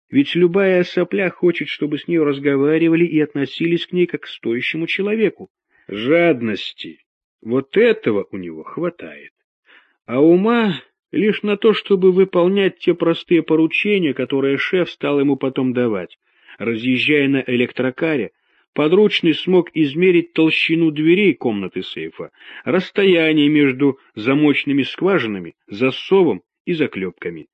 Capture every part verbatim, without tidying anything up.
Ведь любая сопля хочет, чтобы с ней разговаривали и относились к ней как к стоящему человеку. Жадности. Вот этого у него хватает. А ума лишь на то, чтобы выполнять те простые поручения, которые шеф стал ему потом давать. Разъезжая на электрокаре, подручный смог измерить толщину дверей комнаты сейфа, расстояние между замочными скважинами, засовом и заклепками.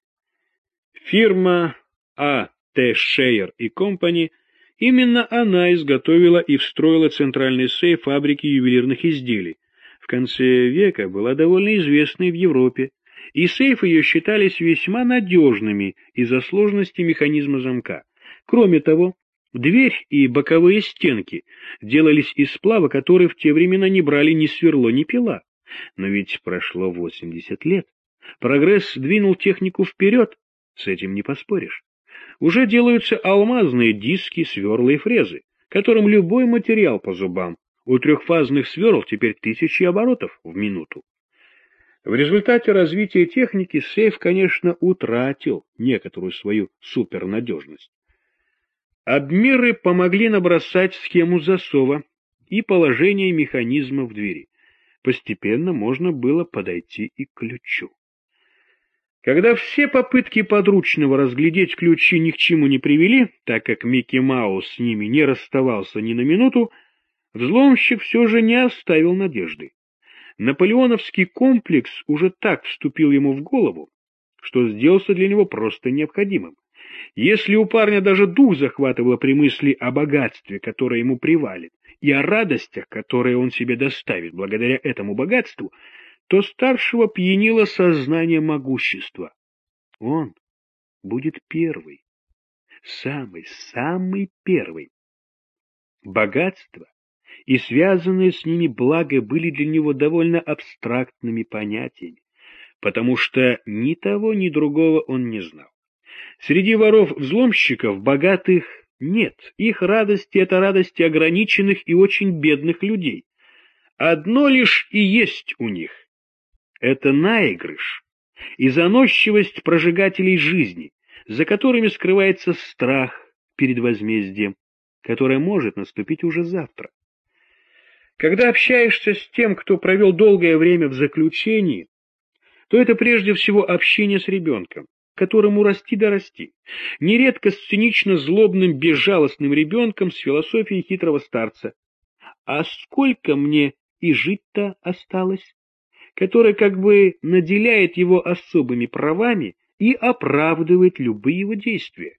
Фирма А. Т. Шейер и Компани, именно она изготовила и встроила центральный сейф фабрики ювелирных изделий. В конце века была довольно известной в Европе, и сейфы ее считались весьма надежными из-за сложности механизма замка. Кроме того, дверь и боковые стенки делались из сплава, который в те времена не брали ни сверло, ни пила. Но ведь прошло восемьдесят лет. Прогресс двинул технику вперед, с этим не поспоришь. Уже делаются алмазные диски, сверла и фрезы, которым любой материал по зубам. У трехфазных сверл теперь тысячи оборотов в минуту. В результате развития техники сейф, конечно, утратил некоторую свою супернадежность. Обмеры помогли набросать схему засова и положение механизма в двери. Постепенно можно было подойти и к ключу. Когда все попытки подручного разглядеть ключи ни к чему не привели, так как Микки Маус с ними не расставался ни на минуту, взломщик все же не оставил надежды. Наполеоновский комплекс уже так вступил ему в голову, что сделался для него просто необходимым. Если у парня даже дух захватывало при мысли о богатстве, которое ему привалит, и о радостях, которые он себе доставит благодаря этому богатству, то старшего пьянило сознание могущества. Он будет первый, самый-самый первый. Богатство и связанные с ними блага были для него довольно абстрактными понятиями, потому что ни того, ни другого он не знал. Среди воров-взломщиков богатых нет, их радости — это радости ограниченных и очень бедных людей. Одно лишь и есть у них — это наигрыш и заносчивость прожигателей жизни, за которыми скрывается страх перед возмездием, которое может наступить уже завтра. Когда общаешься с тем, кто провел долгое время в заключении, то это прежде всего общение с ребенком, которому расти да расти, нередко с цинично злобным, безжалостным ребенком с философией хитрого старца. А сколько мне и жить-то осталось? Который как бы наделяет его особыми правами и оправдывает любые его действия.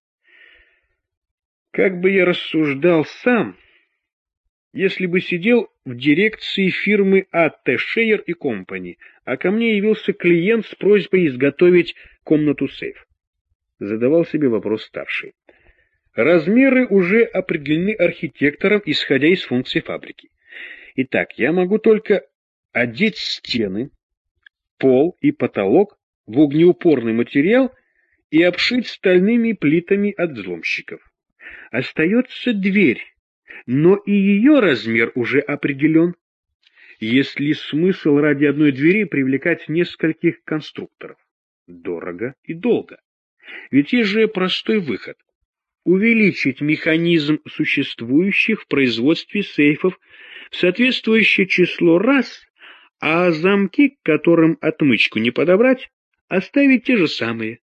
Как бы я рассуждал сам, если бы сидел в дирекции фирмы А. Т. Шейер и Компани, а ко мне явился клиент с просьбой изготовить комнату-сейф? Задавал себе вопрос старший. Размеры уже определены архитектором, исходя из функций фабрики. Итак, я могу только одеть стены, пол и потолок в огнеупорный материал и обшить стальными плитами от взломщиков. Остается дверь, но и ее размер уже определен. Есть ли смысл ради одной двери привлекать нескольких конструкторов? Дорого и долго. Ведь есть же простой выход. Увеличить механизм существующих в производстве сейфов в соответствующее число раз, а замки, к которым отмычку не подобрать, оставить те же самые.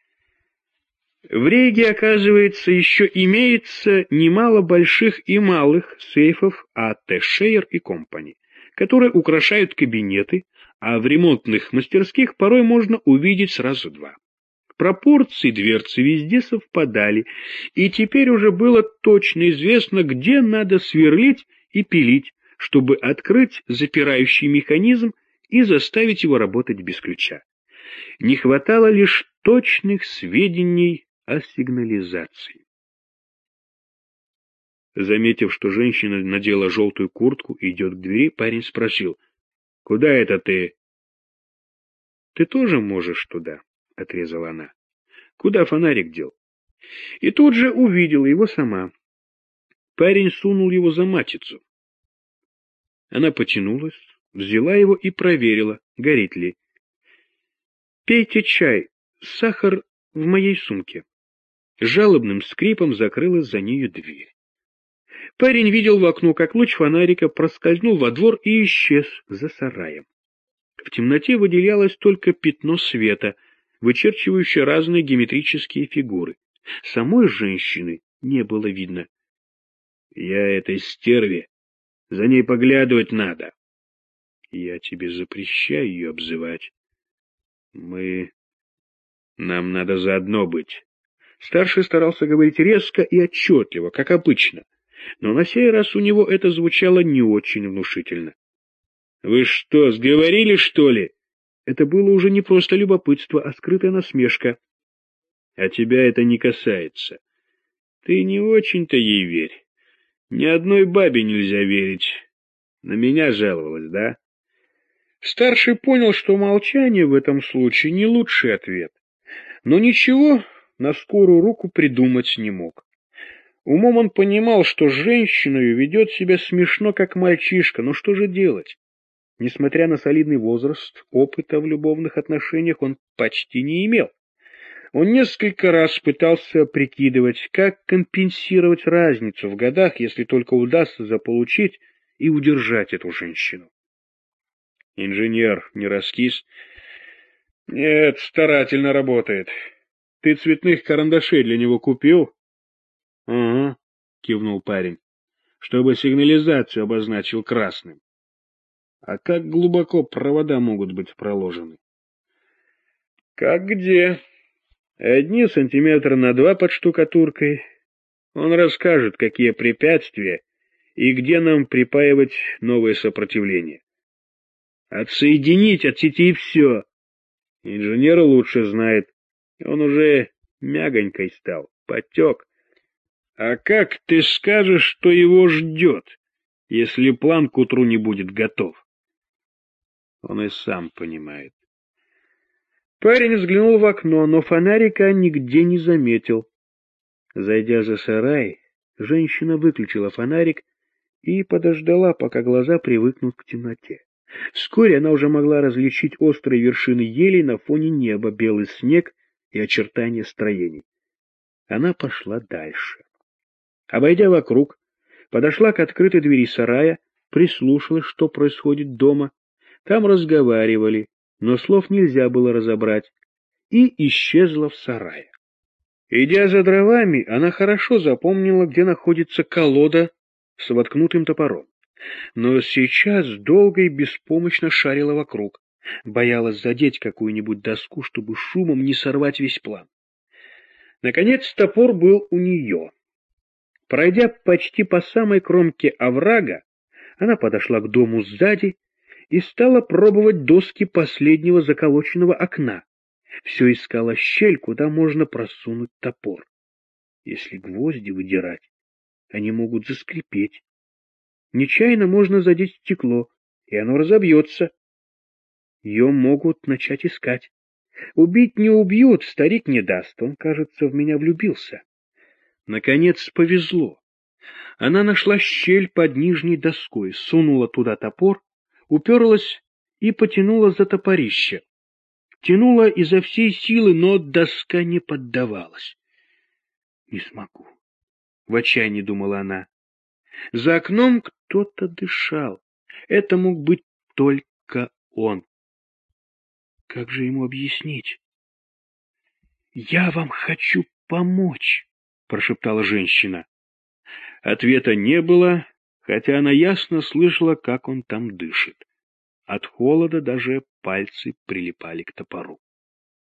В Рейге, оказывается, еще имеется немало больших и малых сейфов А. Т. Шейер и Компани, которые украшают кабинеты, а в ремонтных мастерских порой можно увидеть сразу два. Пропорции дверцы везде совпадали, и теперь уже было точно известно, где надо сверлить и пилить, чтобы открыть запирающий механизм и заставить его работать без ключа. Не хватало лишь точных сведений о сигнализации. Заметив, что женщина надела желтую куртку и идет к двери, парень спросил: — Куда это ты? — Ты тоже можешь туда, — отрезала она. — Куда фонарик дел? И тут же увидела его сама. Парень сунул его за матицу. Она потянулась, взяла его и проверила, горит ли. — Пейте чай, сахар в моей сумке. С жалобным скрипом закрылась за нею дверь. Парень видел в окно, как луч фонарика проскользнул во двор и исчез за сараем. В темноте выделялось только пятно света, вычерчивающее разные геометрические фигуры. Самой женщины не было видно. — Я этой стерве, за ней поглядывать надо. — Я тебе запрещаю ее обзывать. Мы... Нам надо заодно быть. Старший старался говорить резко и отчетливо, как обычно, но на сей раз у него это звучало не очень внушительно. — Вы что, сговорили, что ли? Это было уже не просто любопытство, а скрытая насмешка. — А тебя это не касается. Ты не очень-то ей верь. Ни одной бабе нельзя верить. На меня жаловалась, да? Старший понял, что молчание в этом случае не лучший ответ, но ничего на скорую руку придумать не мог. Умом он понимал, что женщиною ведет себя смешно, как мальчишка, но что же делать? Несмотря на солидный возраст, опыта в любовных отношениях он почти не имел. Он несколько раз пытался прикидывать, как компенсировать разницу в годах, если только удастся заполучить и удержать эту женщину. Инженер не раскис? Нет, старательно работает. Ты цветных карандашей для него купил? — Ага, — кивнул парень, — чтобы сигнализацию обозначил красным. А как глубоко провода могут быть проложены? — Как где? Одни сантиметра на два под штукатуркой. Он расскажет, какие препятствия и где нам припаивать новое сопротивление. Отсоединить от сети все. Инженер лучше знает. Он уже мягонькой стал, потек. А как ты скажешь, что его ждет, если план к утру не будет готов? Он и сам понимает. Парень взглянул в окно, но фонарика нигде не заметил. Зайдя за сарай, женщина выключила фонарик и подождала, пока глаза привыкнут к темноте. Вскоре она уже могла различить острые вершины елей на фоне неба, белый снег и очертания строений. Она пошла дальше. Обойдя вокруг, подошла к открытой двери сарая, прислушалась, что происходит дома. Там разговаривали, но слов нельзя было разобрать, и исчезла в сарае. Идя за дровами, она хорошо запомнила, где находится колода с воткнутым топором. Но сейчас долго и беспомощно шарила вокруг, боялась задеть какую-нибудь доску, чтобы шумом не сорвать весь план. Наконец топор был у нее. Пройдя почти по самой кромке оврага, она подошла к дому сзади и стала пробовать доски последнего заколоченного окна. Все искала щель, куда можно просунуть топор. Если гвозди выдирать, они могут заскрипеть. Нечаянно можно задеть стекло, и оно разобьется. Ее могут начать искать. Убить не убьют, старик не даст, он, кажется, в меня влюбился. Наконец повезло. Она нашла щель под нижней доской, сунула туда топор, уперлась и потянула за топорище. Тянула изо всей силы, но доска не поддавалась. «Не смогу», — в отчаянии думала она. За окном кто-то дышал. Это мог быть только он. Как же ему объяснить? «Я вам хочу помочь», — прошептала женщина. Ответа не было, хотя она ясно слышала, как он там дышит. От холода даже пальцы прилипали к топору.